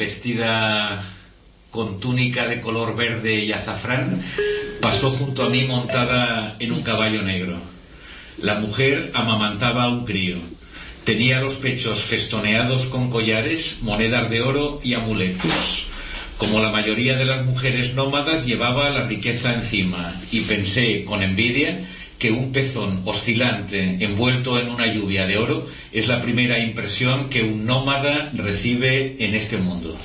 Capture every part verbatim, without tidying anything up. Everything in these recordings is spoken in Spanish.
vestida con túnica de color verde y azafrán, pasó junto a mí montada en un caballo negro. La mujer amamantaba a un crío. Tenía los pechos festoneados con collares, monedas de oro y amuletos. Como la mayoría de las mujeres nómadas, llevaba la riqueza encima, y pensé con envidia que un pezón oscilante envuelto en una lluvia de oro es la primera impresión que un nómada recibe en este mundo.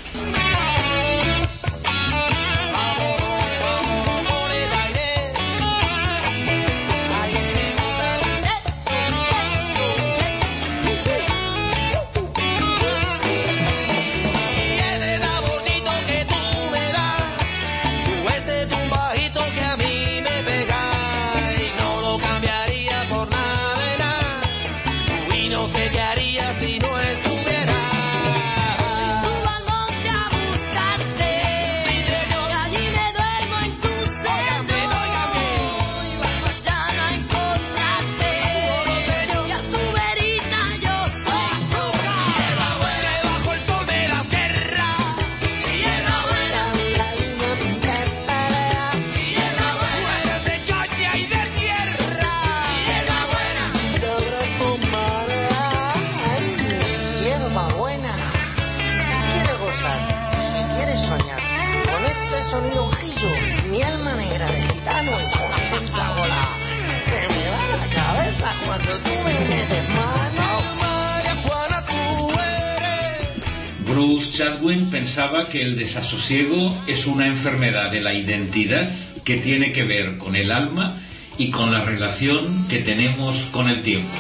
Bruce Chatwin pensaba que el desasosiego es una enfermedad de la identidad que tiene que ver con el alma y con la relación que tenemos con el tiempo.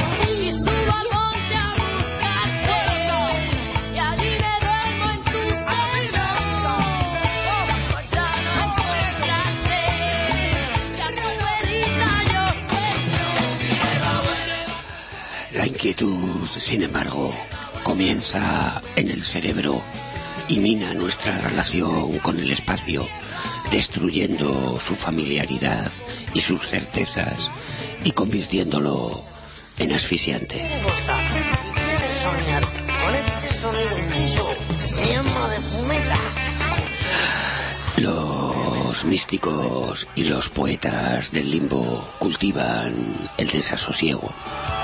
La inquietud, sin embargo, comienza en el cerebro y mina nuestra relación con el espacio, destruyendo su familiaridad y sus certezas y convirtiéndolo en asfixiante. Si quieres soñar con este sonido mi alma de fumeta. Los místicos y los poetas del limbo cultivan el desasosiego.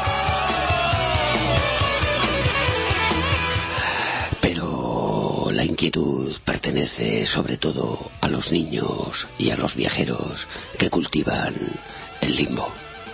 La inquietud pertenece sobre todo a los niños y a los viajeros que cultivan el limbo.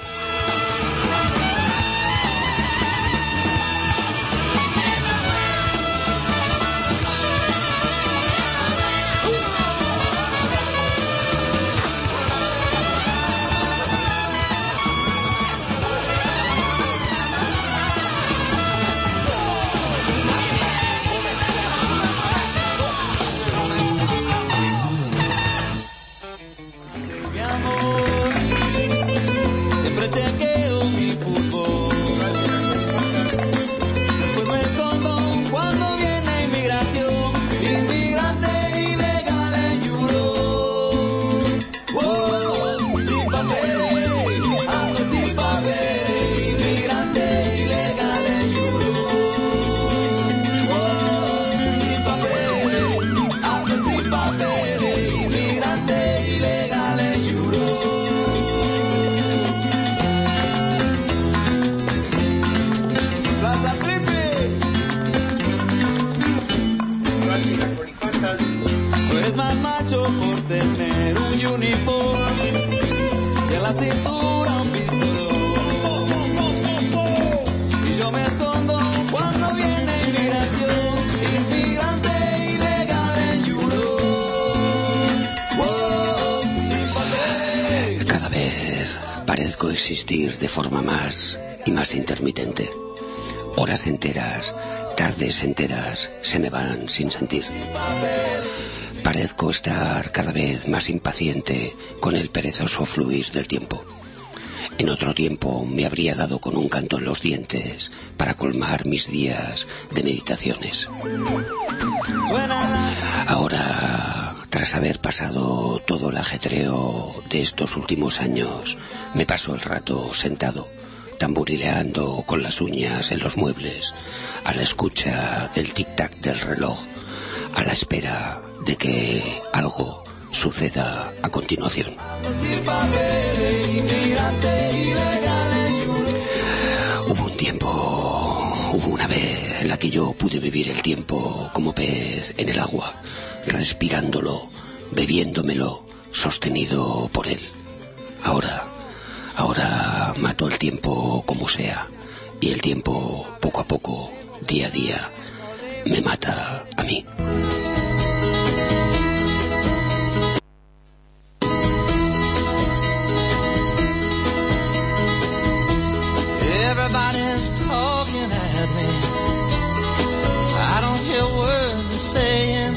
Existir de forma más y más intermitente. Horas enteras, tardes enteras se me van sin sentir. Parezco estar cada vez más impaciente con el perezoso fluir del tiempo. En otro tiempo me habría dado con un canto en los dientes para colmar mis días de meditaciones. Ahora, tras haber pasado todo el ajetreo de estos últimos años, me paso el rato sentado, tamborileando con las uñas en los muebles, a la escucha del tic-tac del reloj, a la espera de que algo suceda a continuación. Hubo un tiempo, hubo una vez en la que yo pude vivir el tiempo como pez en el agua, respirándolo, bebiéndomelo, sostenido por él. Ahora, ahora mato el tiempo como sea, y el tiempo, poco a poco, día a día, me mata a mí. Everybody's talking at me. I don't hear words they're saying,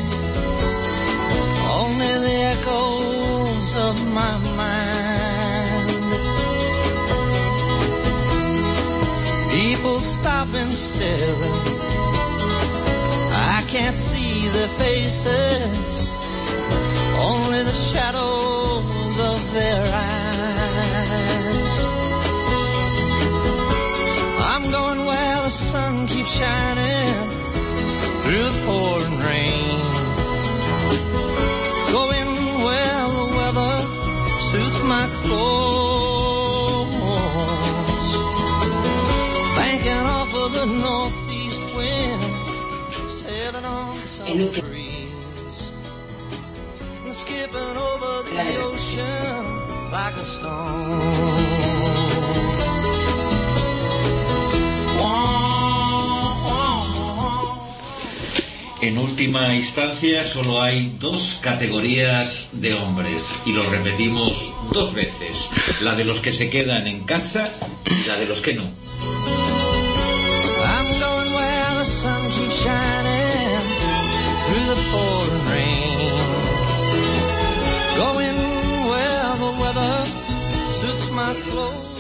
only the echoes of my mind. People stop and staring. I can't see their faces, only the shadows of their eyes. I'm going where the sun keeps shining through the pouring rain. Going where the weather suits my clothes. Banking off of the northeast winds, sailing on some breeze, and skipping over the ocean like a stone. En última instancia, solo hay dos categorías de hombres, y lo repetimos dos veces: la de los que se quedan en casa y la de los que no. I'm going where the sun keeps shining through the pouring rain. Going where the weather suits my clothes.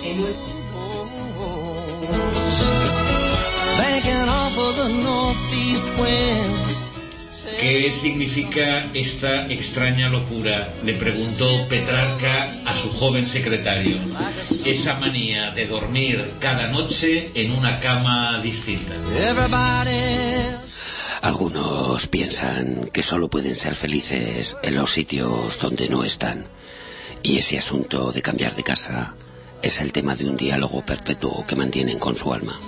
Banking off of the northeast winds. ¿Qué significa esta extraña locura?, le preguntó Petrarca a su joven secretario. Esa manía de dormir cada noche en una cama distinta. Algunos piensan que solo pueden ser felices en los sitios donde no están. Y ese asunto de cambiar de casa es el tema de un diálogo perpetuo que mantienen con su alma.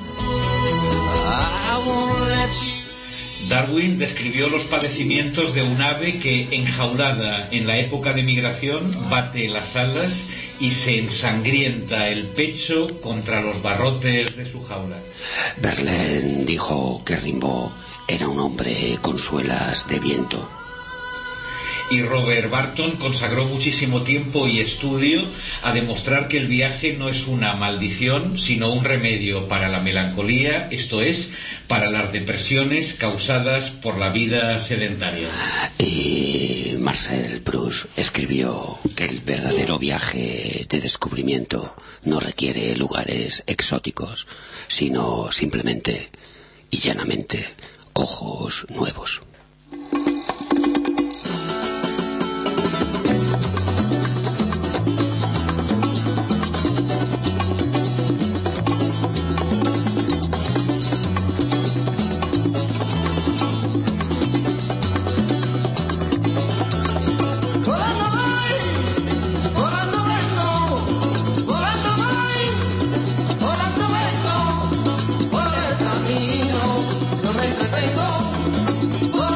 Darwin describió los padecimientos de un ave que, enjaulada en la época de migración, bate las alas y se ensangrienta el pecho contra los barrotes de su jaula. Verlaine dijo que Rimbaud era un hombre con suelas de viento. Y Robert Barton consagró muchísimo tiempo y estudio a demostrar que el viaje no es una maldición, sino un remedio para la melancolía, esto es, para las depresiones causadas por la vida sedentaria. Y Marcel Proust escribió que el verdadero viaje de descubrimiento no requiere lugares exóticos, sino simplemente y llanamente ojos nuevos. Por el camino yo me entretengo.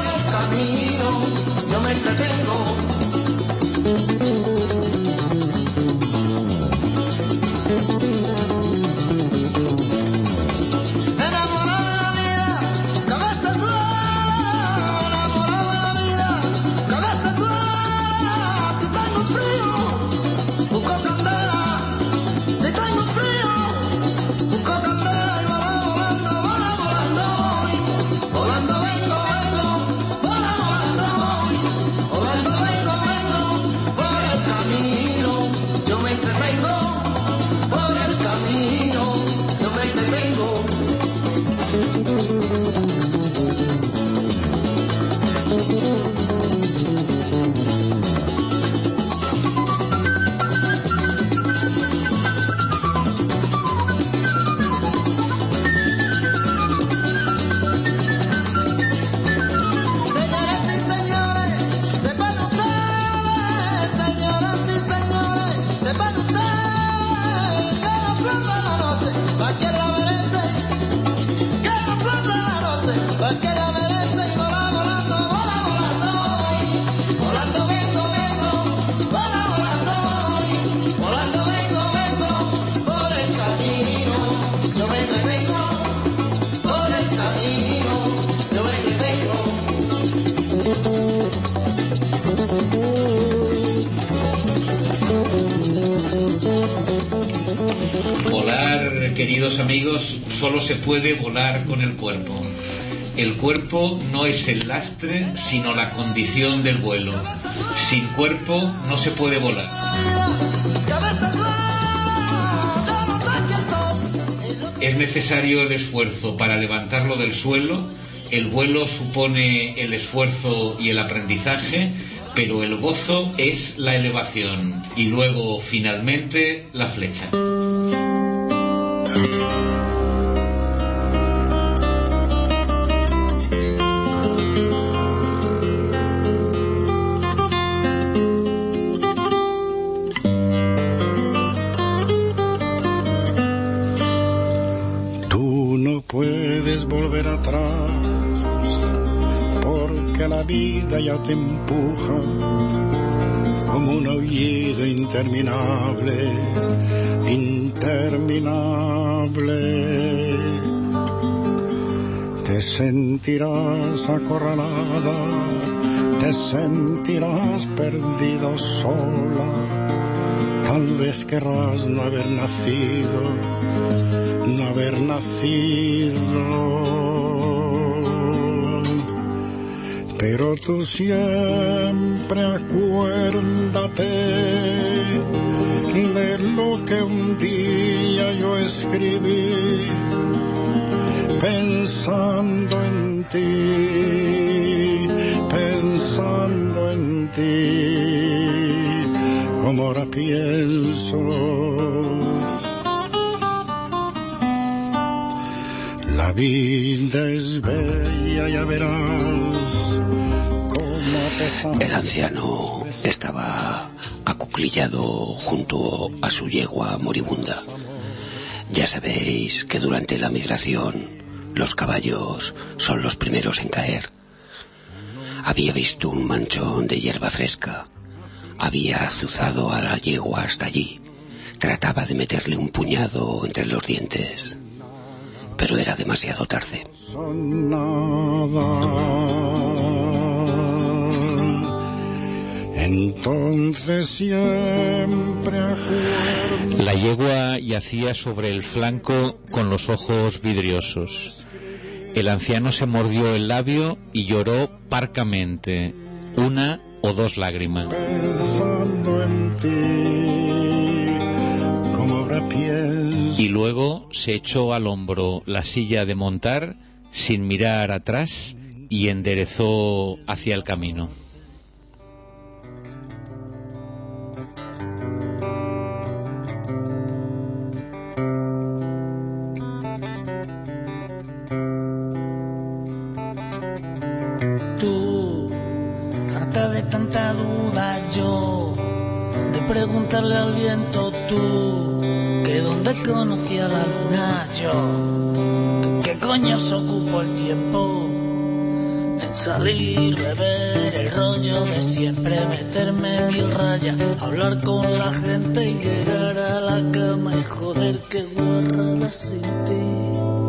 queridos amigos, solo se puede volar con el cuerpo. El cuerpo no es el lastre, sino la condición del vuelo. Sin cuerpo no se puede volar. Es necesario el esfuerzo para levantarlo del suelo. El vuelo supone el esfuerzo y el aprendizaje, pero el gozo es la elevación y luego, finalmente, la flecha. Tú no puedes volver atrás, porque la vida ya te empuja como un aullido interminable, interminable. Te sentirás acorralada, te sentirás perdido sola, tal vez querrás no haber nacido, no haber nacido. Pero tú siempre acuérdate de lo que un día yo escribí, pensando en ti, pensando en ti, como ahora pienso. La vida es bella, ya verás. El anciano estaba acuclillado junto a su yegua moribunda. Ya sabéis que durante la migración los caballos son los primeros en caer. Había visto un manchón de hierba fresca. Había azuzado a la yegua hasta allí. Trataba de meterle un puñado entre los dientes, pero era demasiado tarde. Entonces siempre acuerdo. La yegua yacía sobre el flanco con los ojos vidriosos. El anciano se mordió el labio y lloró parcamente, una o dos lágrimas. Pensando en ti, como ahora pienso. Y luego se echó al hombro la silla de montar sin mirar atrás y enderezó hacia el camino. De tanta duda yo, de preguntarle al viento tú, que dónde conocía la luna yo, que qué coño se ocupó el tiempo en salir, beber el rollo de siempre, meterme mil rayas, hablar con la gente y llegar a la cama y joder qué guarrada sin ti.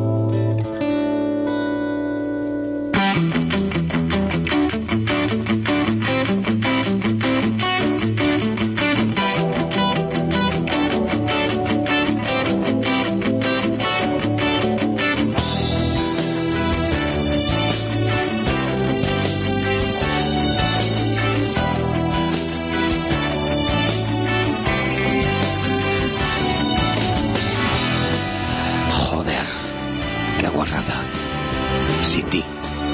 Sin ti.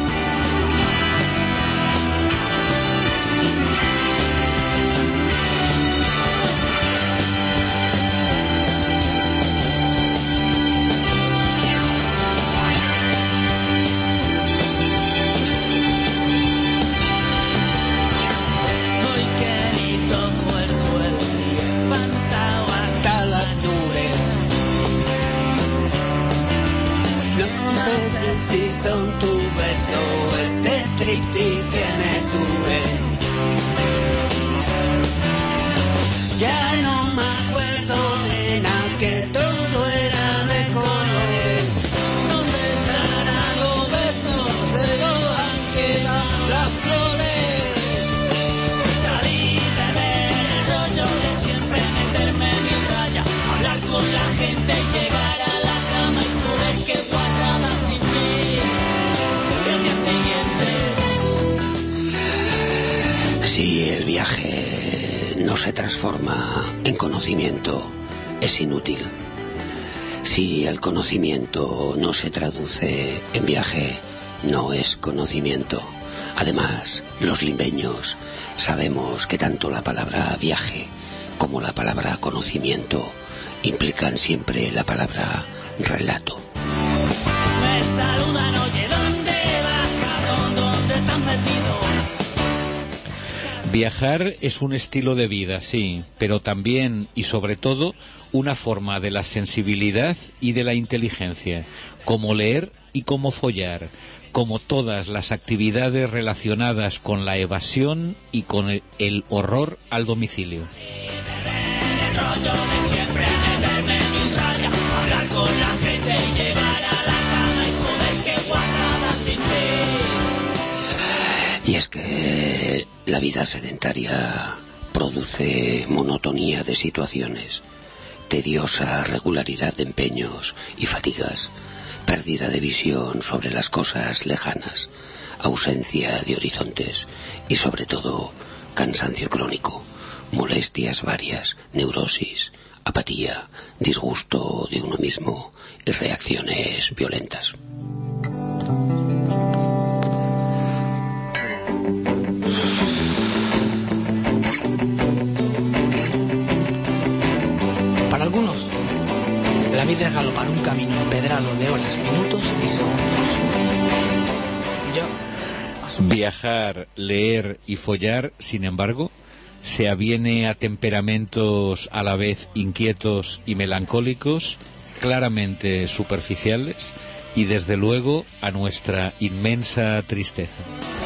Hoy que ni toco el suelo ni espantado hasta las nubes. No sé si son tu beso este tripi que me sube. Ya no me acuerdo de nada, que todo era de colores. ¿Dónde estarán los besos? Se los han quedado las flores. Salir, beber el rollo de siempre, meterme en mi raya, hablar con la gente y llegar a la no se transforma en conocimiento, es inútil. Si el conocimiento no se traduce en viaje, no es conocimiento. Además, los limeños sabemos que tanto la palabra viaje como la palabra conocimiento implican siempre la palabra relato. Me saludan, oye, ¿dónde vas, cabrón? ¿Dónde te has metido? Viajar es un estilo de vida, sí, pero también y sobre todo una forma de la sensibilidad y de la inteligencia, como leer y como follar, como todas las actividades relacionadas con la evasión y con el, el horror al domicilio. Y es que la vida sedentaria produce monotonía de situaciones, tediosa regularidad de empeños y fatigas, pérdida de visión sobre las cosas lejanas, ausencia de horizontes y sobre todo cansancio crónico, molestias varias, neurosis, apatía, disgusto de uno mismo y reacciones violentas. Para algunos, la vida es galopar un camino empedrado de horas, minutos y segundos. Yo... Viajar, leer y follar, sin embargo, se aviene a temperamentos a la vez inquietos y melancólicos, claramente superficiales y desde luego a nuestra inmensa tristeza.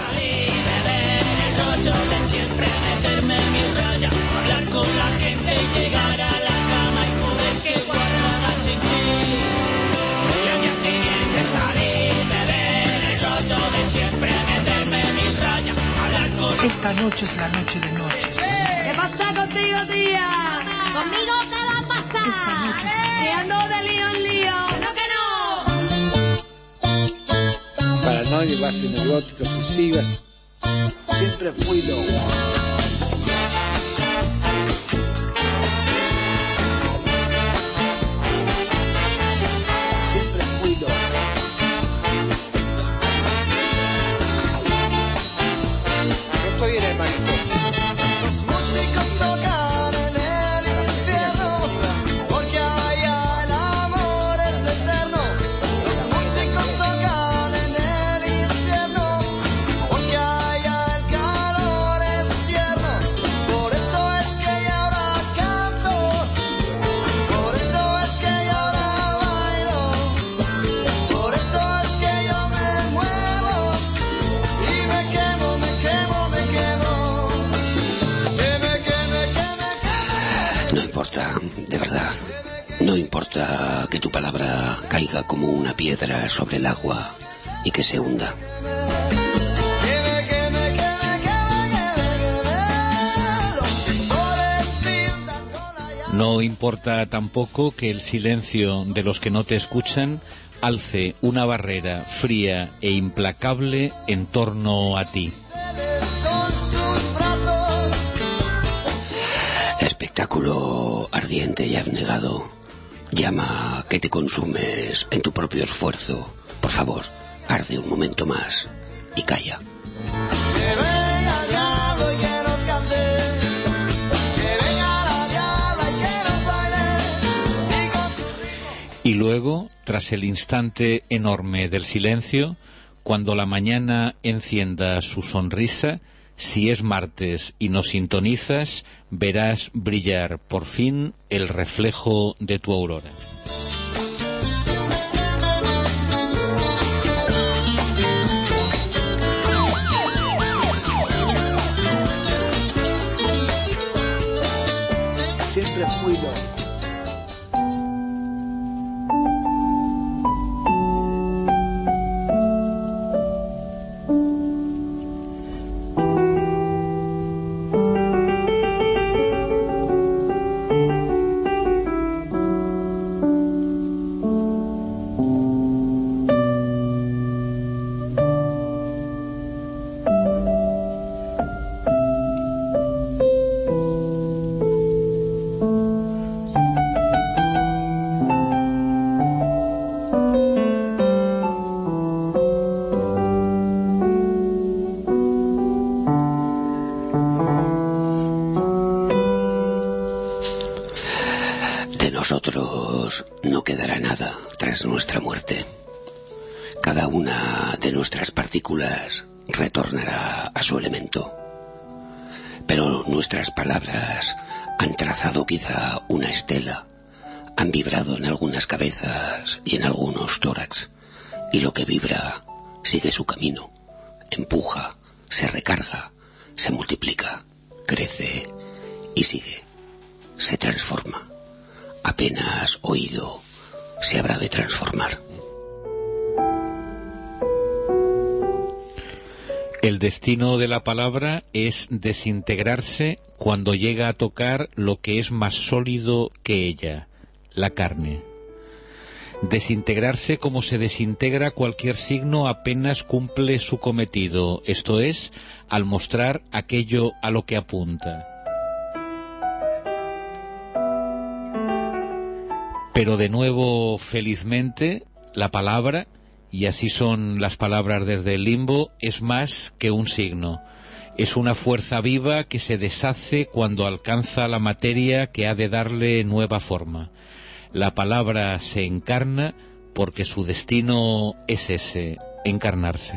Esta noche es la noche de noches. ¿Qué pasa contigo, tía? ¿Conmigo qué va a pasar? Que ando de lío en lío. ¿No que no? Paranoicas y neuróticas sucesivas. Siempre fui loco. Siempre fui loco. Estoy en el manicomio. Los músicos tocan en el infierno, porque allá el amor es eterno. Los músicos tocan en el infierno, porque allá el calor es tierno. Por eso es que yo ahora canto, por eso es que yo ahora bailo, por eso es que yo me muevo y me quemo, me quemo, me quemo. No importa, de verdad, no importa que tu palabra caiga como una piedra sobre el agua y que se hunda. No importa tampoco que el silencio de los que no te escuchan alce una barrera fría e implacable en torno a ti. Espectáculo ardiente y abnegado, llama que te consumes en tu propio esfuerzo. Por favor, arde un momento más y calla. Y luego, tras el instante enorme del silencio, cuando la mañana encienda su sonrisa, si es martes y nos sintonizas, verás brillar por fin el reflejo de tu aurora. Siempre fui loco. nosotros no quedará nada tras nuestra muerte. Cada una de nuestras partículas retornará a su elemento. Pero nuestras palabras han trazado quizá una estela, han vibrado en algunas cabezas y en algunos tórax, y lo que vibra sigue su camino, empuja, se recarga, se multiplica, crece y sigue, se transforma. Apenas oído, se habrá de transformar. El destino de la palabra es desintegrarse cuando llega a tocar lo que es más sólido que ella, la carne. Desintegrarse como se desintegra cualquier signo apenas cumple su cometido, esto es, al mostrar aquello a lo que apunta. Pero de nuevo, felizmente, la palabra, y así son las palabras desde el limbo, es más que un signo. Es una fuerza viva que se deshace cuando alcanza la materia que ha de darle nueva forma. La palabra se encarna porque su destino es ese, encarnarse.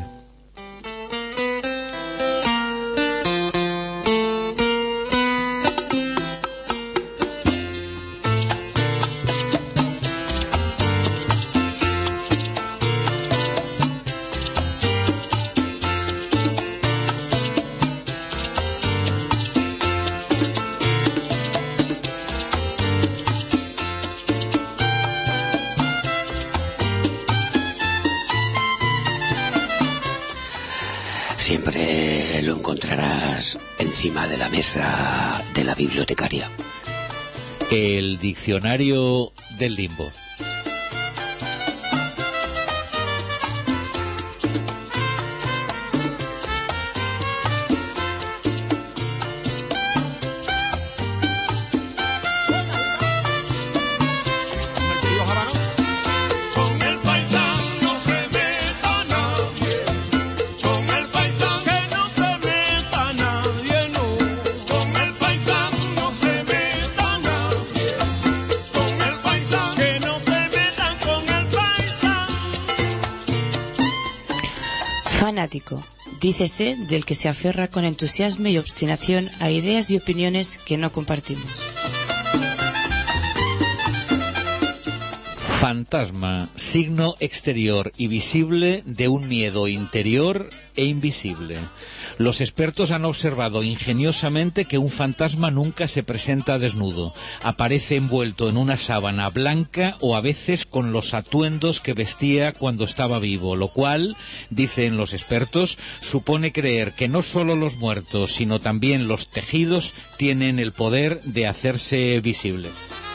Siempre lo encontrarás encima de la mesa de la bibliotecaria. El diccionario del limbo. Fanático, dícese del que se aferra con entusiasmo y obstinación a ideas y opiniones que no compartimos. Fantasma, signo exterior y visible de un miedo interior e invisible. Los expertos han observado ingeniosamente que un fantasma nunca se presenta desnudo. Aparece envuelto en una sábana blanca o a veces con los atuendos que vestía cuando estaba vivo, lo cual, dicen los expertos, supone creer que no solo los muertos, sino también los tejidos tienen el poder de hacerse visibles.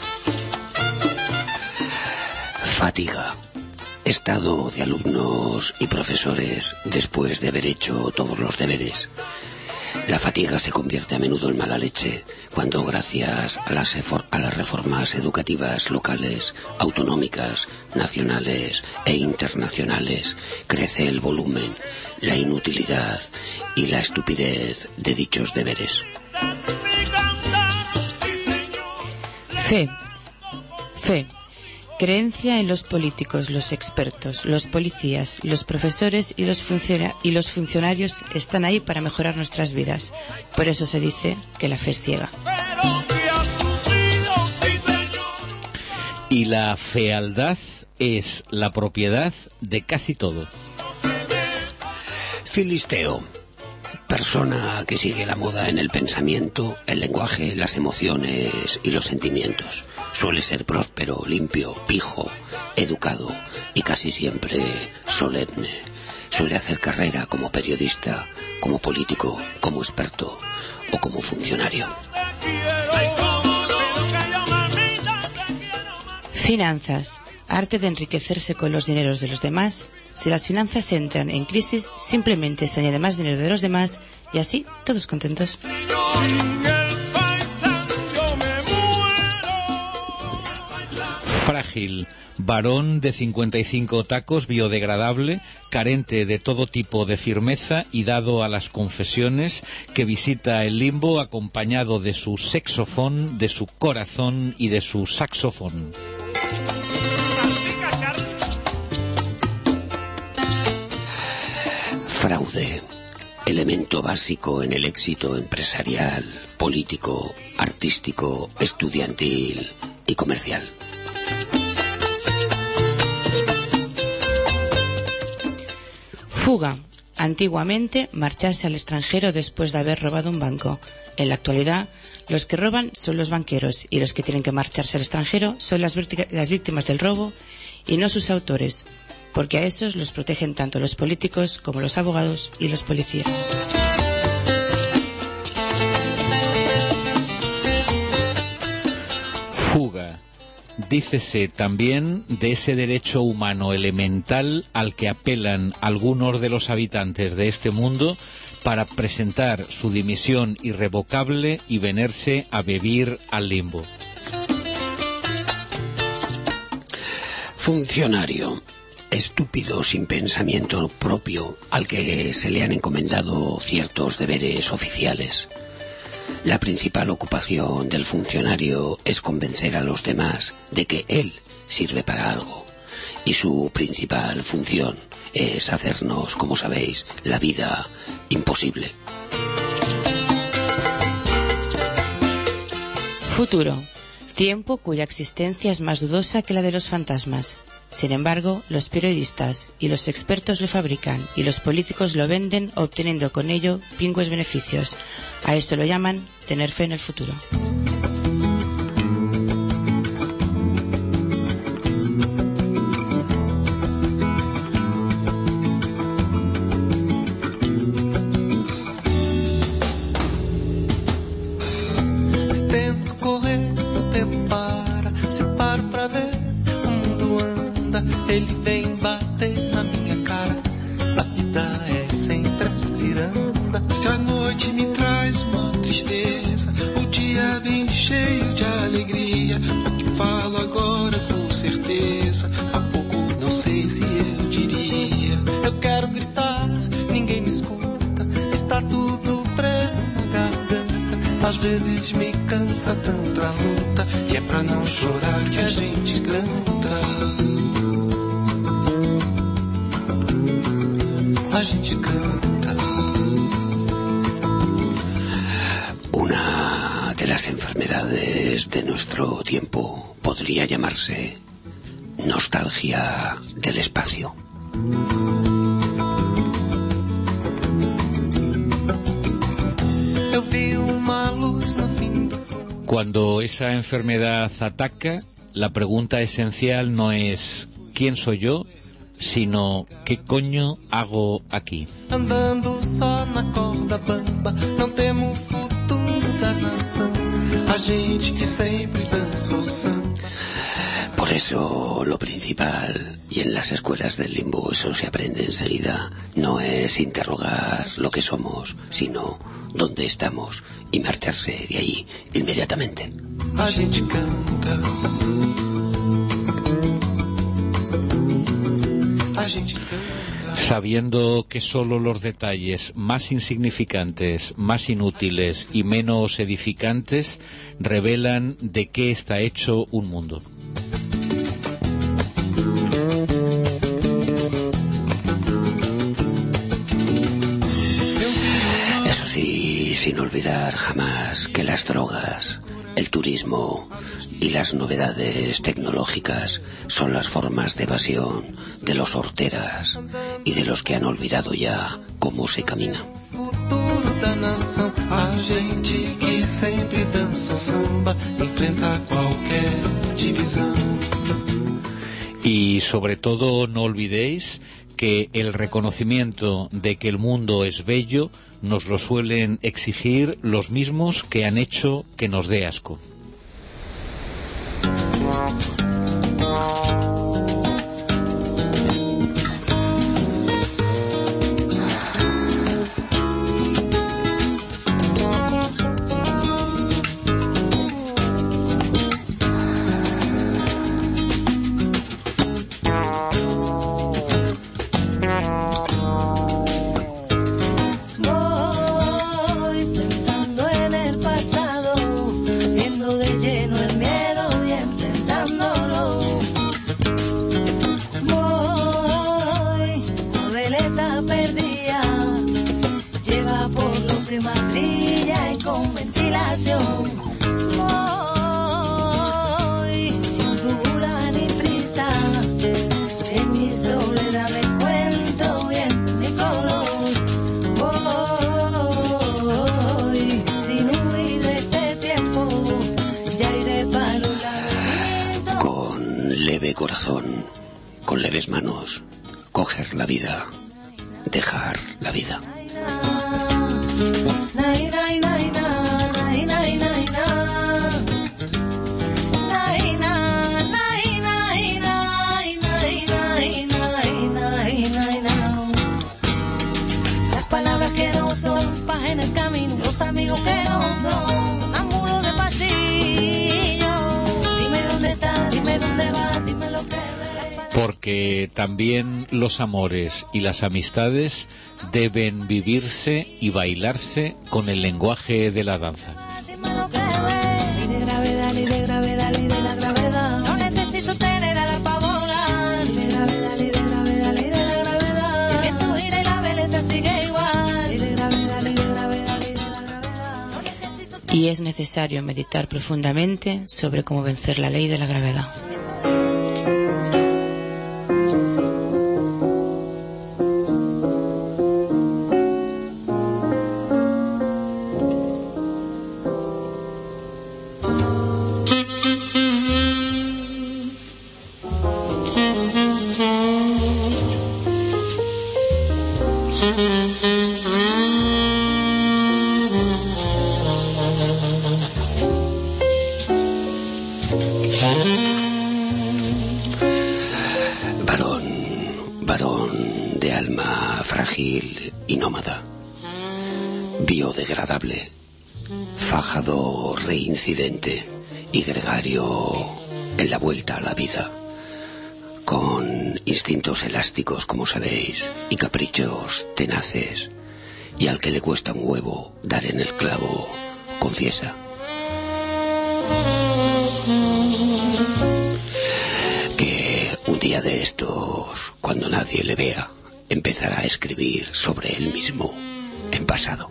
Fatiga. Estado de alumnos y profesores después de haber hecho todos los deberes. La fatiga se convierte a menudo en mala leche cuando, gracias a las, a las reformas educativas locales, autonómicas, nacionales e internacionales, crece el volumen, la inutilidad y la estupidez de dichos deberes. Fe. Fe. Creencia en los políticos, los expertos, los policías, los profesores y los, funciona- y los funcionarios están ahí para mejorar nuestras vidas. Por eso se dice que la fe es ciega. Y la fealdad es la propiedad de casi todo. Filisteo. Persona que sigue la moda en el pensamiento, el lenguaje, las emociones y los sentimientos. Suele ser próspero, limpio, pijo, educado y casi siempre solemne. Suele hacer carrera como periodista, como político, como experto o como funcionario. Finanzas. Arte de enriquecerse con los dineros de los demás. Si las finanzas entran en crisis, simplemente se añade más dinero de los demás y así todos contentos. Frágil, varón de cincuenta y cinco tacos, biodegradable, carente de todo tipo de firmeza y dado a las confesiones, que visita el limbo acompañado de su saxofón, de su corazón y de su saxofón. Fraude, elemento básico en el éxito empresarial, político, artístico, estudiantil y comercial. Fuga. Antiguamente, marcharse al extranjero después de haber robado un banco. En la actualidad, los que roban son los banqueros y los que tienen que marcharse al extranjero son las, las víctimas del robo y no sus autores, porque a esos los protegen tanto los políticos como los abogados y los policías. Fuga. Dícese también de ese derecho humano elemental al que apelan algunos de los habitantes de este mundo para presentar su dimisión irrevocable y venirse a vivir al limbo. Funcionario. Estúpido sin pensamiento propio al que se le han encomendado ciertos deberes oficiales. La principal ocupación del funcionario es convencer a los demás de que él sirve para algo, y su principal función es hacernos, como sabéis, la vida imposible. Futuro. Tiempo cuya existencia es más dudosa que la de los fantasmas. Sin embargo, los periodistas y los expertos lo fabrican y los políticos lo venden, obteniendo con ello pingües beneficios. A eso lo llaman tener fe en el futuro. Ele vem bater na minha cara. A vida é sempre essa ciranda. Se a noite me traz uma tristeza, o dia vem cheio de alegria. O que falo agora com certeza, há pouco não sei se eu diria. Eu quero gritar, ninguém me escuta, está tudo preso na garganta. Às vezes me cansa tanto a luta, e é pra não chorar que a gente canta. A gente canta. Una de las enfermedades de nuestro tiempo podría llamarse nostalgia del espacio. Eu vi uma luz no fim do túnel. Cuando esa enfermedad ataca, la pregunta esencial no es ¿quién soy yo?, sino ¿qué coño hago aquí? Andando só na corda bamba, não temos futuro da nação. A gente que sempre dançou samba. Por eso lo principal, y en las escuelas del limbo eso se aprende enseguida, no es interrogar lo que somos, sino dónde estamos y marcharse de ahí inmediatamente. A gente canta. Sabiendo que solo los detalles más insignificantes, más inútiles y menos edificantes revelan de qué está hecho un mundo. Eso sí, sin olvidar jamás que las drogas, el turismo y las novedades tecnológicas son las formas de evasión de los horteras y de los que han olvidado ya cómo se camina. Futuro da nação, a gente que sempre dança samba, enfrenta qualquer divisão. Y sobre todo no olvidéis que el reconocimiento de que el mundo es bello nos lo suelen exigir los mismos que han hecho que nos dé asco. corazón, con leves manos, coger la vida, dejar la vida. Las palabras que no son paz en el camino, los amigos que no son sonámbulos de pasillo. Dime dónde estás, dime dónde vas, dime lo que ves. Porque también los amores y las amistades deben vivirse y bailarse con el lenguaje de la danza. Dime lo que ves. Ley de gravedad, ley de gravedad, ley de la gravedad. No necesito tener alas para volar. Ley de gravedad, ley de gravedad, ley de la gravedad. Que tú gira y la veleta sigue igual. Ley de gravedad, ley de gravedad, ley de la gravedad. No necesito tener... Y es necesario meditar profundamente sobre cómo vencer la ley de la gravedad. Varón, varón de alma frágil y nómada, biodegradable, fajado reincidente y gregario en la vuelta a la vida, con instintos elásticos como sabéis y caprichos tenaces, y al que le cuesta un huevo dar en el clavo, confiesa. Que un día de estos, cuando nadie le vea, empezará a escribir sobre él mismo en pasado.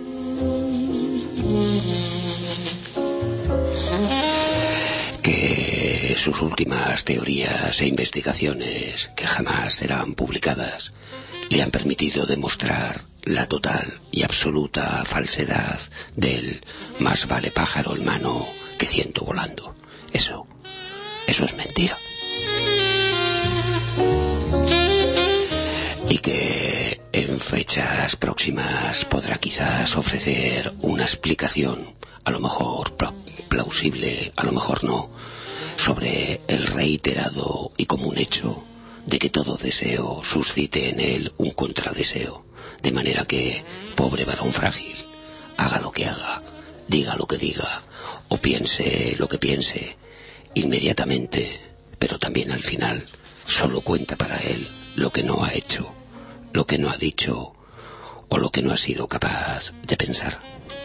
Que sus últimas teorías e investigaciones, que jamás serán publicadas, le han permitido demostrar la total y absoluta falsedad del más vale pájaro en mano que ciento volando. Eso, eso es mentira. Y que en fechas próximas podrá quizás ofrecer una explicación, a lo mejor plausible, a lo mejor no, sobre el reiterado y común hecho de que todo deseo suscite en él un contradeseo, de manera que, pobre varón frágil, haga lo que haga, diga lo que diga, o piense lo que piense, inmediatamente, pero también al final, solo cuenta para él lo que no ha hecho, lo que no ha dicho, o lo que no ha sido capaz de pensar.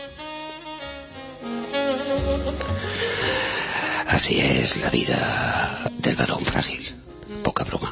Así es la vida del varón frágil, poca broma.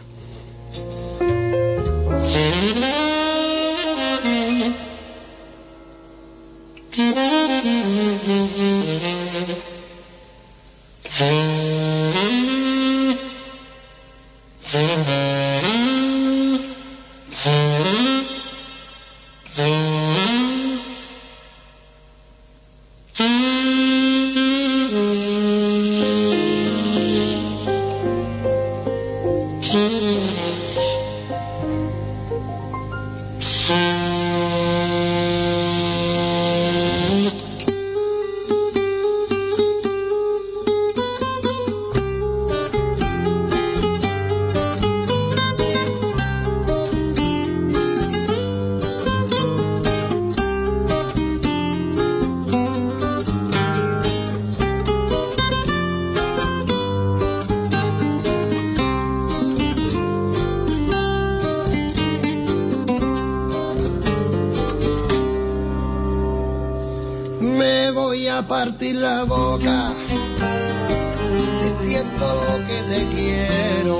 Partir la boca diciendo lo que te quiero,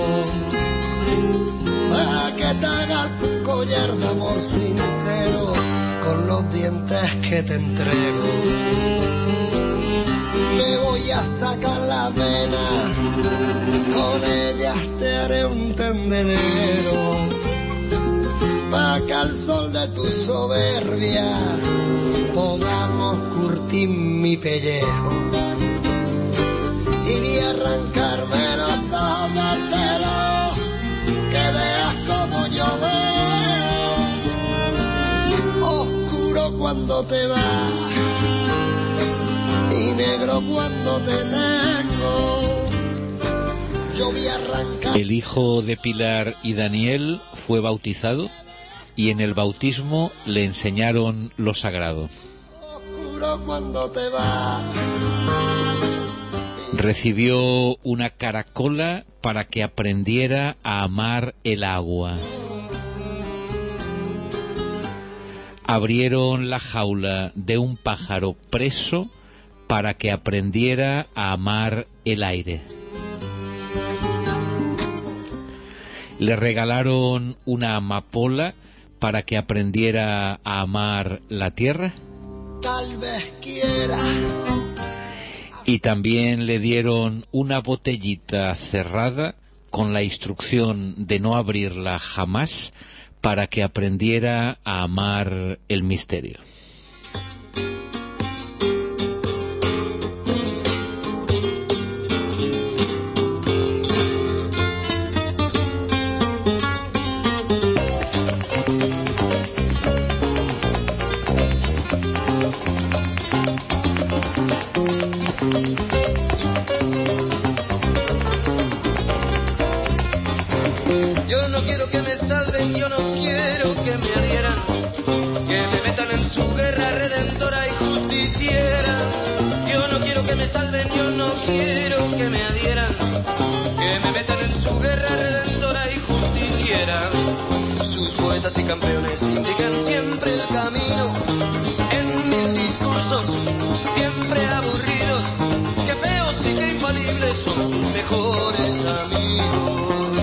para que te hagas un collar de amor sincero con los dientes que te entrego. Me voy a sacar la vena, con ellas te haré un tendedero, para que al sol de tu soberbia podamos curtir mi pellejo y vi arrancarme los ojos de cuando te vas y negro cuando te tengo. Yo voy a arrancar. El hijo de Pilar y Daniel fue bautizado y en el bautismo le enseñaron lo sagrado. Oscuro cuando te vas. Recibió una caracola para que aprendiera a amar el agua. Abrieron la jaula de un pájaro preso para que aprendiera a amar el aire. Le regalaron una amapola para que aprendiera a amar la tierra. Tal vez quiera. Y también le dieron una botellita cerrada con la instrucción de no abrirla jamás para que aprendiera a amar el misterio. Yo no quiero que me salven, yo no quiero que me adhieran, que me metan en su guerra redentora y justiciera. Yo no quiero que me salven, yo no quiero que me adhieran, que me metan en su guerra redentora y justiciera. Sus poetas y campeones indican siempre el camino, en mil discursos siempre aburridos, que feos y que infalibles son sus mejores amigos.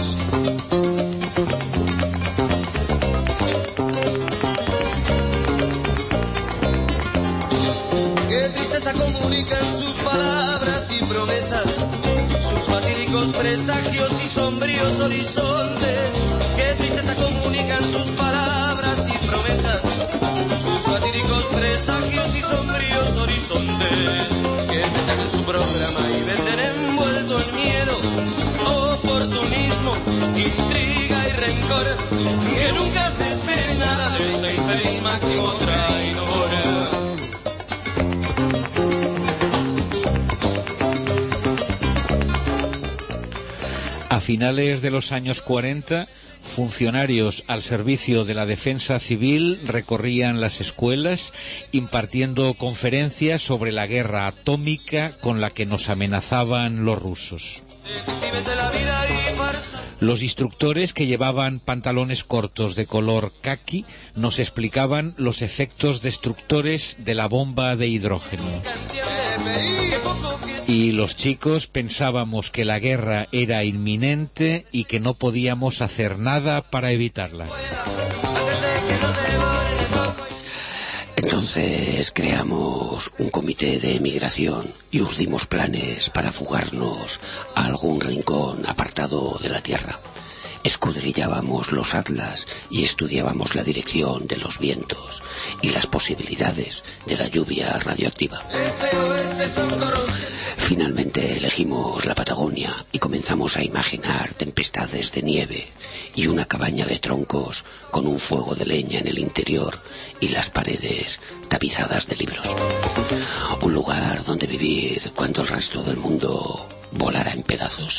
Comunican sus palabras y promesas, sus fatídicos presagios y sombríos horizontes. Qué tristeza comunican sus palabras y promesas, sus fatídicos presagios y sombríos horizontes. Que metan en su programa y venden envuelto en miedo, oportunismo, intriga y rencor. Que nunca se espere nada de ese infeliz máximo traidor. A finales de los años cuarenta, funcionarios al servicio de la defensa civil recorrían las escuelas impartiendo conferencias sobre la guerra atómica con la que nos amenazaban los rusos. Los instructores, que llevaban pantalones cortos de color caqui, nos explicaban los efectos destructores de la bomba de hidrógeno. Y los chicos pensábamos que la guerra era inminente y que no podíamos hacer nada para evitarla. Entonces creamos un comité de emigración y urdimos planes para fugarnos a algún rincón apartado de la Tierra. Escudrillábamos los atlas y estudiábamos la dirección de los vientos y las posibilidades de la lluvia radioactiva. Finalmente elegimos la Patagonia y comenzamos a imaginar tempestades de nieve y una cabaña de troncos con un fuego de leña en el interior y las paredes tapizadas de libros. Un lugar donde vivir cuando el resto del mundo volara en pedazos.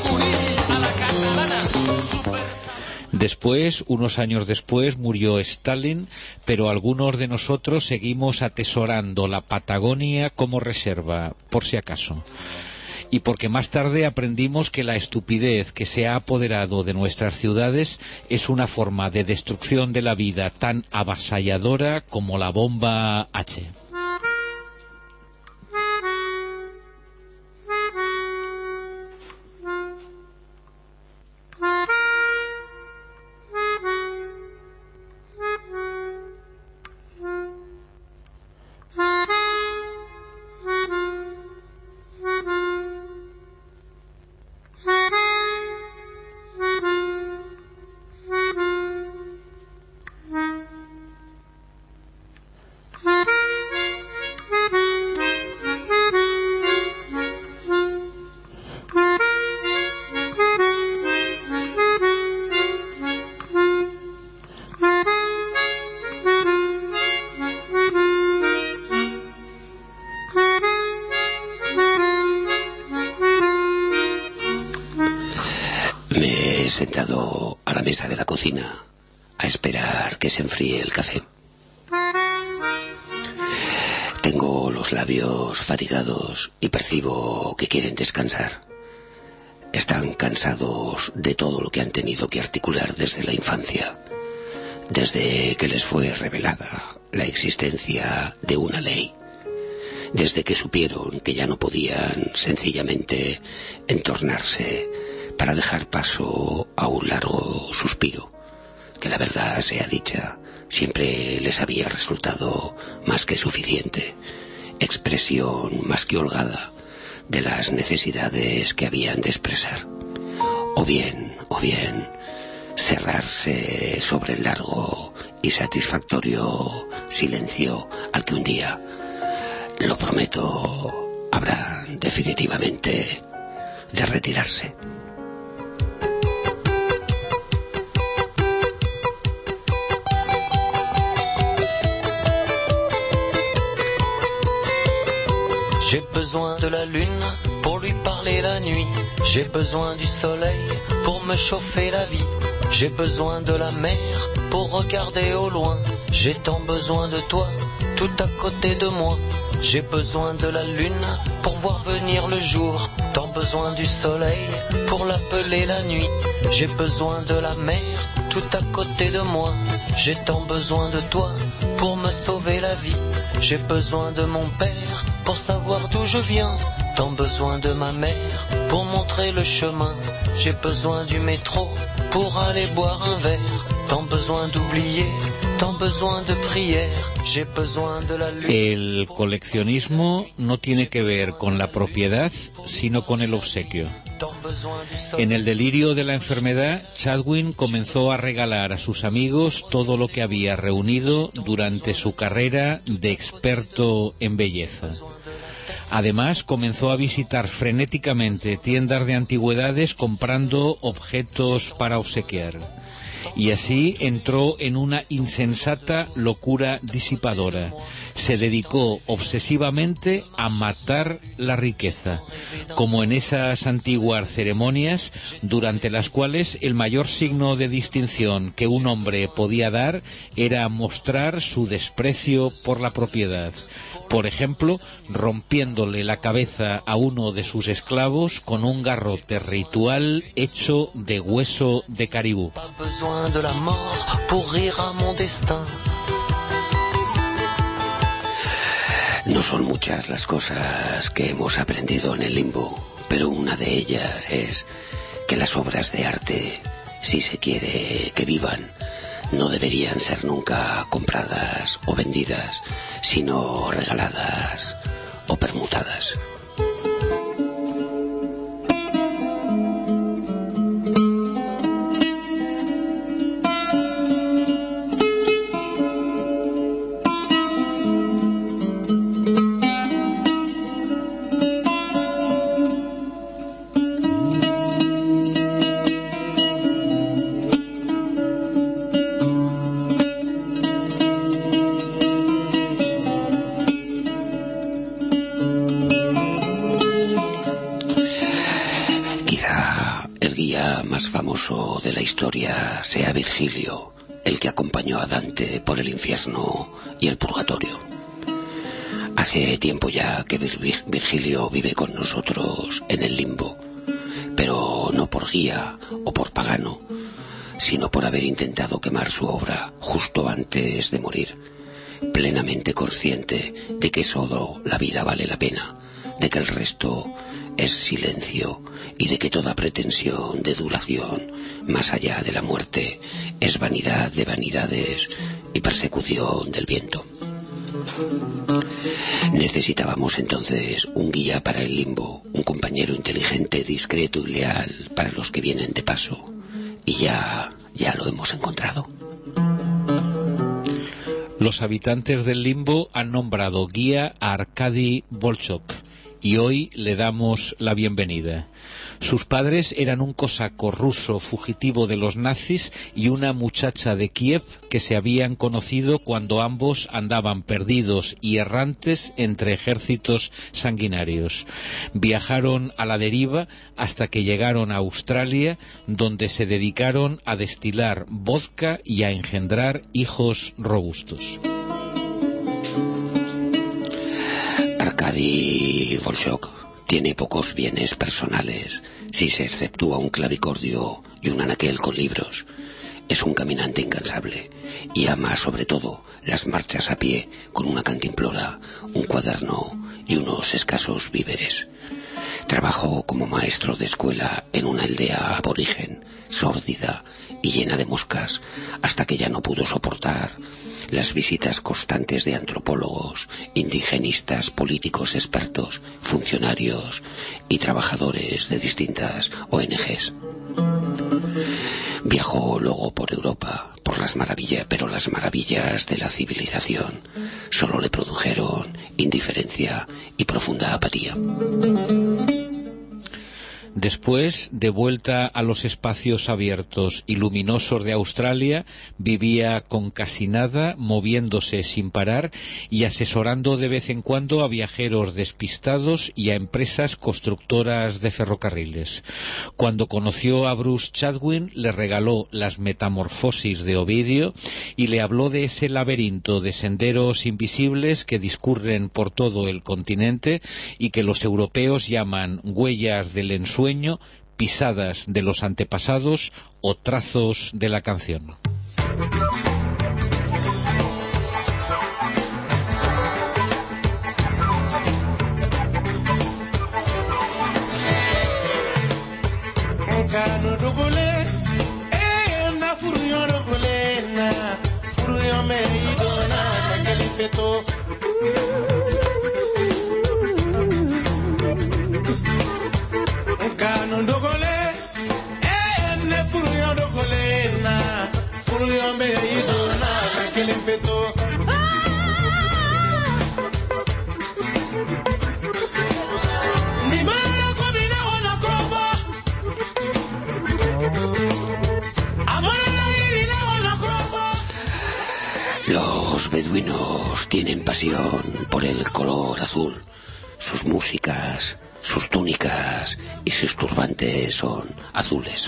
Después, unos años después, murió Stalin, pero algunos de nosotros seguimos atesorando la Patagonia como reserva, por si acaso. Y porque más tarde aprendimos que la estupidez que se ha apoderado de nuestras ciudades es una forma de destrucción de la vida tan avasalladora como la bomba H. Ha ha ha. sentado a la mesa de la cocina a esperar que se enfríe el café. Tengo los labios fatigados y percibo que quieren descansar. Están cansados de todo lo que han tenido que articular desde la infancia, desde que les fue revelada la existencia de una ley, desde que supieron que ya no podían sencillamente entornarse para dejar paso a un largo suspiro, que la verdad sea dicha, siempre les había resultado más que suficiente, expresión más que holgada de las necesidades que habían de expresar, o bien, o bien, cerrarse sobre el largo y satisfactorio silencio al que un día, lo prometo, habrán definitivamente de retirarse. J'ai besoin de la lune pour lui parler la nuit. J'ai besoin du soleil pour me chauffer la vie. J'ai besoin de la mer pour regarder au loin. J'ai tant besoin de toi, tout à côté de moi. J'ai besoin de la lune pour voir venir le jour. Tant besoin du soleil pour l'appeler la nuit. J'ai besoin de la mer tout à côté de moi. J'ai tant besoin de toi pour me sauver la vie. J'ai besoin de mon père pour savoir d'où je viens. Tant besoin de ma mère pour montrer le chemin. J'ai besoin du métro pour aller boire un verre. Tant besoin d'oublier, tant besoin de prière. J'ai besoin de la lune. El coleccionismo no tiene que ver con la propiedad, sino con el obsequio. En el delirio de la enfermedad, Chadwin comenzó a regalar a sus amigos todo lo que había reunido durante su carrera de experto en belleza. Además, comenzó a visitar frenéticamente tiendas de antigüedades comprando objetos para obsequiar. Y así entró en una insensata locura disipadora. Se dedicó obsesivamente a matar la riqueza, como en esas antiguas ceremonias durante las cuales el mayor signo de distinción que un hombre podía dar era mostrar su desprecio por la propiedad. Por ejemplo, rompiéndole la cabeza a uno de sus esclavos con un garrote ritual hecho de hueso de caribú. No son muchas las cosas que hemos aprendido en el limbo, pero una de ellas es que las obras de arte, si se quiere que vivan, no deberían ser nunca compradas o vendidas, sino regaladas o permutadas. De la historia sea Virgilio, el que acompañó a Dante por el infierno y el purgatorio. Hace tiempo ya que Vir- Virgilio vive con nosotros en el limbo, pero no por guía o por pagano, sino por haber intentado quemar su obra justo antes de morir, plenamente consciente de que solo la vida vale la pena, de que el resto es silencio y de que toda pretensión de duración más allá de la muerte es vanidad de vanidades y persecución del viento. Necesitábamos entonces un guía para el limbo, un compañero inteligente, discreto y leal para los que vienen de paso, y ya, ya lo hemos encontrado. Los habitantes del limbo han nombrado guía a Arkady Bolchok, y hoy le damos la bienvenida. Sus padres eran un cosaco ruso fugitivo de los nazis y una muchacha de Kiev que se habían conocido cuando ambos andaban perdidos y errantes entre ejércitos sanguinarios. Viajaron a la deriva hasta que llegaron a Australia, donde se dedicaron a destilar vodka y a engendrar hijos robustos. Arkady Volchok tiene pocos bienes personales, si se exceptúa un clavicordio y un anaquel con libros. Es un caminante incansable y ama sobre todo las marchas a pie con una cantimplora, un cuaderno y unos escasos víveres. Trabajó como maestro de escuela en una aldea aborigen, sórdida y llena de moscas, hasta que ya no pudo soportar las visitas constantes de antropólogos, indigenistas, políticos expertos, funcionarios y trabajadores de distintas O N Ges. Viajó luego por Europa, por las maravillas, pero las maravillas de la civilización solo le produjeron indiferencia y profunda apatía. Después, de vuelta a los espacios abiertos y luminosos de Australia, vivía con casi nada, moviéndose sin parar y asesorando de vez en cuando a viajeros despistados y a empresas constructoras de ferrocarriles. Cuando conoció a Bruce Chatwin, le regaló Las Metamorfosis de Ovidio y le habló de ese laberinto de senderos invisibles que discurren por todo el continente y que los europeos llaman huellas del ensueño, pisadas de los antepasados o trazos de la canción. Los beduinos tienen pasión por el color azul. Sus músicas, sus túnicas y sus turbantes son azules.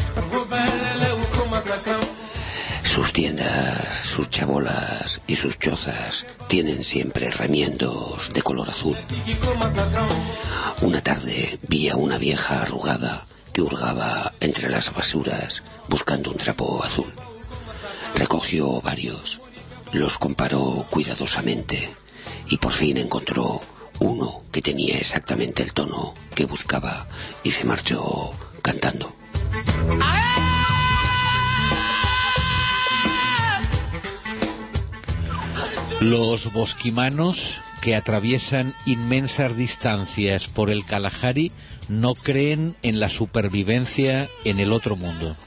Sus tiendas, sus chabolas y sus chozas tienen siempre remiendos de color azul. Una tarde vi a una vieja arrugada que hurgaba entre las basuras buscando un trapo azul. Recogió varios, los comparó cuidadosamente y por fin encontró uno que tenía exactamente el tono que buscaba y se marchó cantando. Los bosquimanos, que atraviesan inmensas distancias por el Kalahari, no creen en la supervivencia en el otro mundo.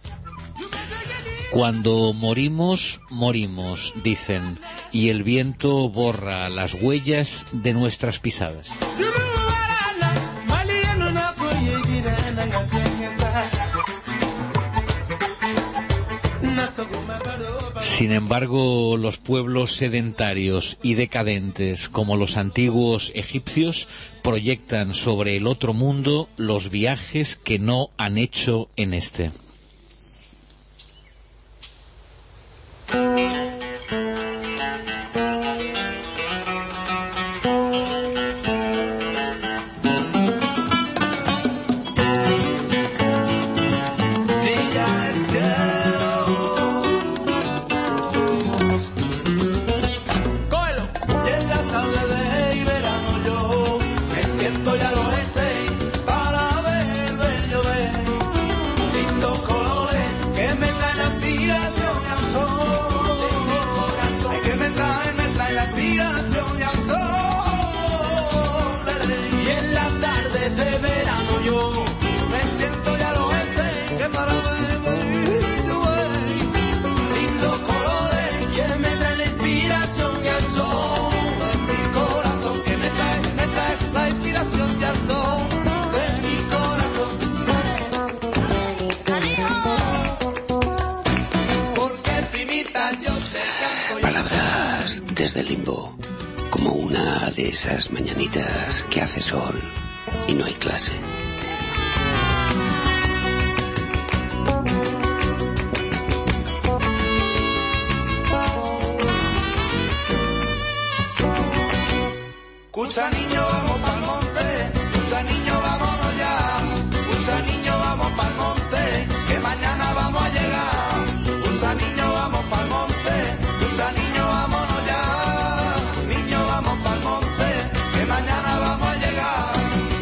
Cuando morimos, morimos, dicen, y el viento borra las huellas de nuestras pisadas. Sin embargo, los pueblos sedentarios y decadentes, como los antiguos egipcios, proyectan sobre el otro mundo los viajes que no han hecho en este. desde el limbo, como una de esas mañanitas que hace sol y no hay clase. Cucha niño, vamos pa'l monte, cucha niño, vámonos ya. Cucha niño, vamos pa'l monte, que mañana vamos a llegar. Cucha niño, vamos pa'l monte, cucha niño, vámonos ya. Niño, vamos pa'l monte, que mañana vamos a llegar.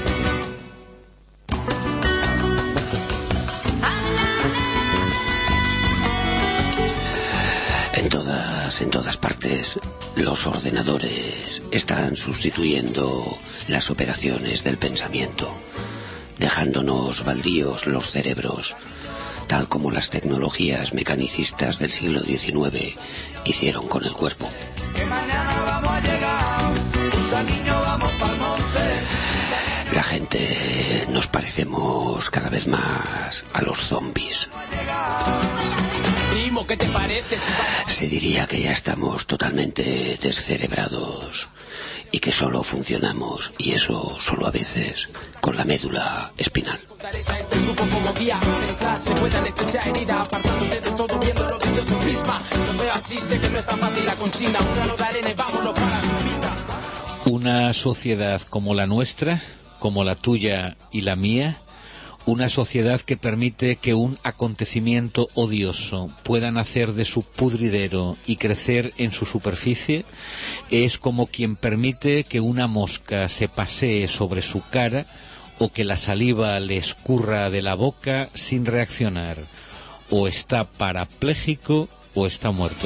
En todas, en todas partes, los ordenadores están sustituyendo las operaciones del pensamiento, dejándonos baldíos los cerebros, tal como las tecnologías mecanicistas del siglo diecinueve hicieron con el cuerpo. Que mañana vamos a llegar, cucha niño, vamos pa'l monte. La gente nos parecemos cada vez más a los zombies. Primo, ¿qué te parece? Se diría que ya estamos totalmente descerebrados y que solo funcionamos, y eso solo a veces, con la médula espinal. Este grupo como guía, se puede anestesiar herida, apartándote de todo, viendo lo desde otro prisma. Los veo así, sé que no es tan fácil la consigna, un grano de arena y vámonos para tu vida. Una sociedad como la nuestra, como la tuya y la mía, una sociedad que permite que un acontecimiento odioso pueda nacer de su pudridero y crecer en su superficie, es como quien permite que una mosca se pasee sobre su cara o que la saliva le escurra de la boca sin reaccionar. O está parapléjico o está muerto.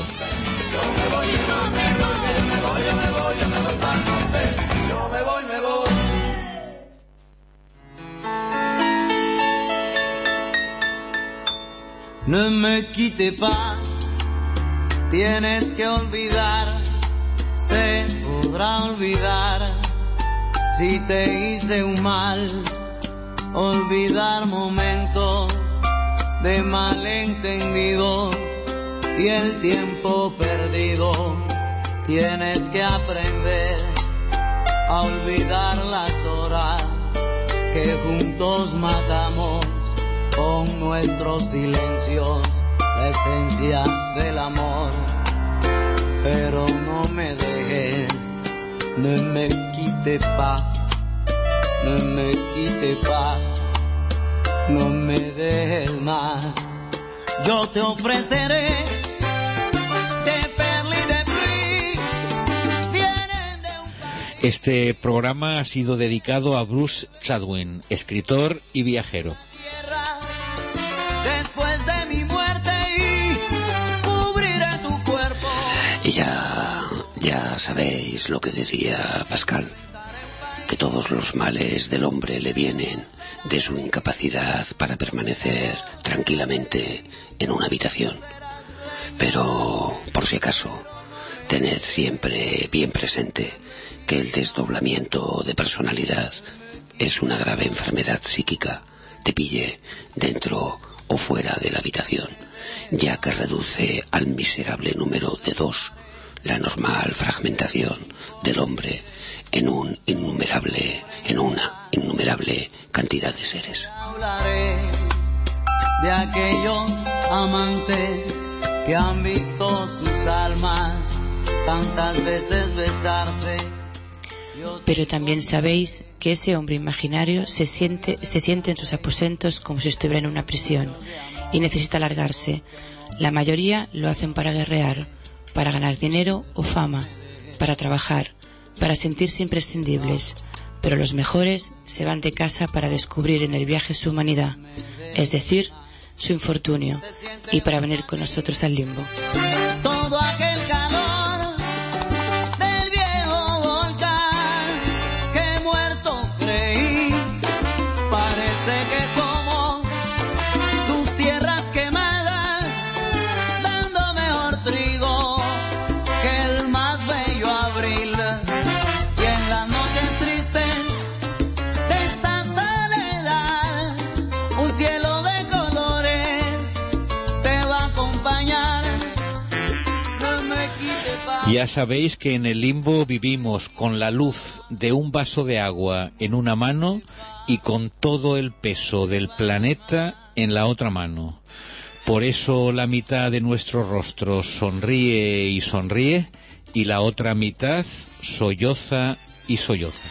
No me quite pa, tienes que olvidar, se podrá olvidar si te hice un mal, olvidar momentos de malentendido y el tiempo perdido. Tienes que aprender a olvidar las horas que juntos matamos con nuestros silencios, la esencia del amor. Pero no me dejes, no me quite pa, no me quite pa, no me dejes más. Yo te ofreceré de perla y de brie, vienen de un... Este programa ha sido dedicado a Bruce Chatwin, escritor y viajero. Después de mi muerte y cubriré tu cuerpo. Y ya, ya sabéis lo que decía Pascal, que todos los males del hombre le vienen de su incapacidad para permanecer tranquilamente en una habitación. Pero, por si acaso, tened siempre bien presente que el desdoblamiento de personalidad es una grave enfermedad psíquica, te pille dentro o fuera de la habitación, ya que reduce al miserable número de dos la normal fragmentación del hombre en un innumerable, en una innumerable cantidad de seres. Hablaré de aquellos amantes que han visto sus almas tantas veces besarse. Pero también sabéis que ese hombre imaginario se siente, se siente en sus aposentos como si estuviera en una prisión y necesita largarse. La mayoría lo hacen para guerrear, para ganar dinero o fama, para trabajar, para sentirse imprescindibles. Pero los mejores se van de casa para descubrir en el viaje su humanidad, es decir, su infortunio, y para venir con nosotros al limbo. Todo aquel calor del viejo volcán que muerto creí, parece que somos tus tierras quemadas, dando mejor trigo que el más bello abril. Y en las noches tristes de esta soledad, un cielo de colores te va a acompañar Ya sabéis que en el limbo vivimos con la luz de un vaso de agua en una mano y con todo el peso del planeta en la otra mano. Por eso la mitad de nuestros rostros sonríe y sonríe y la otra mitad solloza y solloza.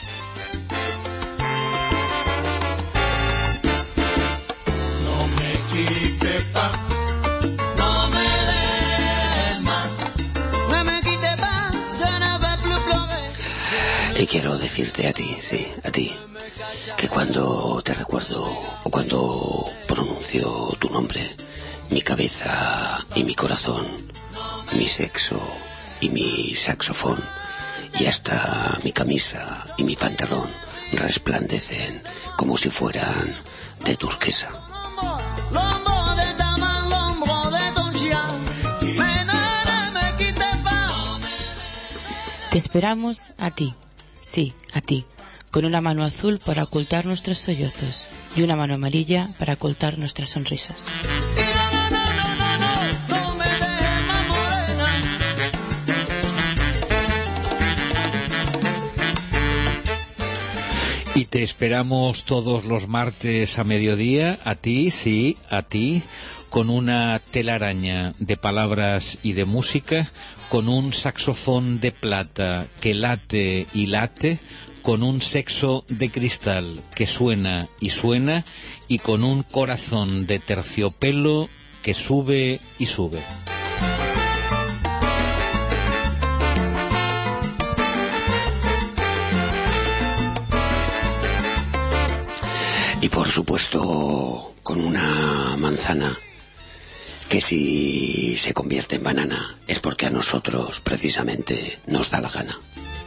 No me quite pa, no me des más, no me quite pa, je ne veux plus pleurer. Y quiero decirte a ti, sí, a ti, que cuando te recuerdo o cuando pronuncio tu nombre, mi cabeza y mi corazón, mi sexo y mi saxofón, y hasta mi camisa y mi pantalón resplandecen como si fueran de turquesa. Te esperamos a ti, sí, a ti, con una mano azul para ocultar nuestros sollozos y una mano amarilla para ocultar nuestras sonrisas. Y te esperamos todos los martes a mediodía, a ti, sí, a ti, con una telaraña de palabras y de música, con un saxofón de plata que late y late, con un sexo de cristal que suena y suena, y con un corazón de terciopelo que sube y sube. Y por supuesto con una manzana que si se convierte en banana es porque a nosotros precisamente nos da la gana.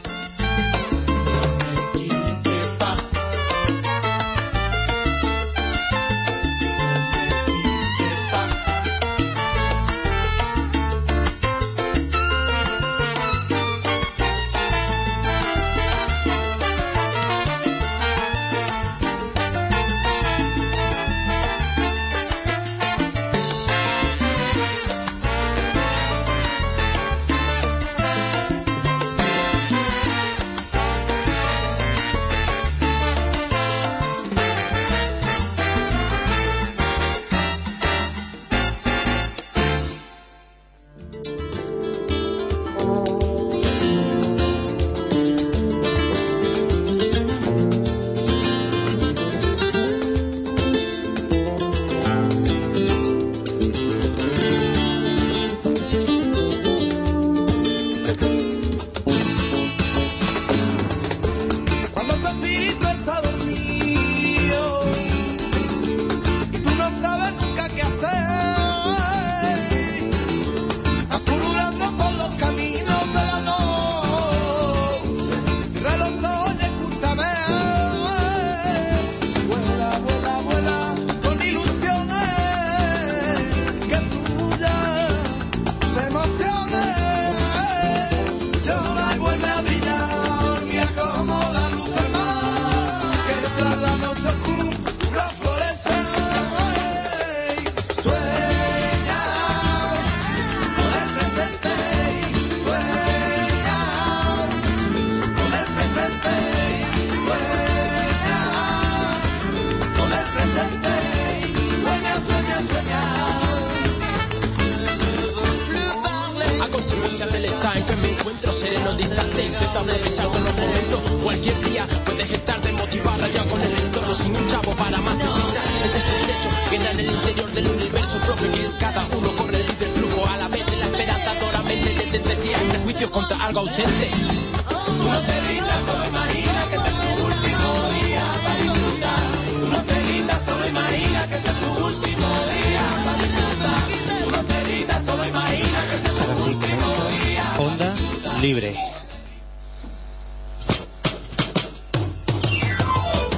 Contra algo ausente. Tú no te rindas, solo imagina que este es tu último día para disfrutar. Tú no te rindas, solo imagina que este es tu último día para disfrutar. Tú no te rindas, solo imagina que este es tu último día. Onda libre.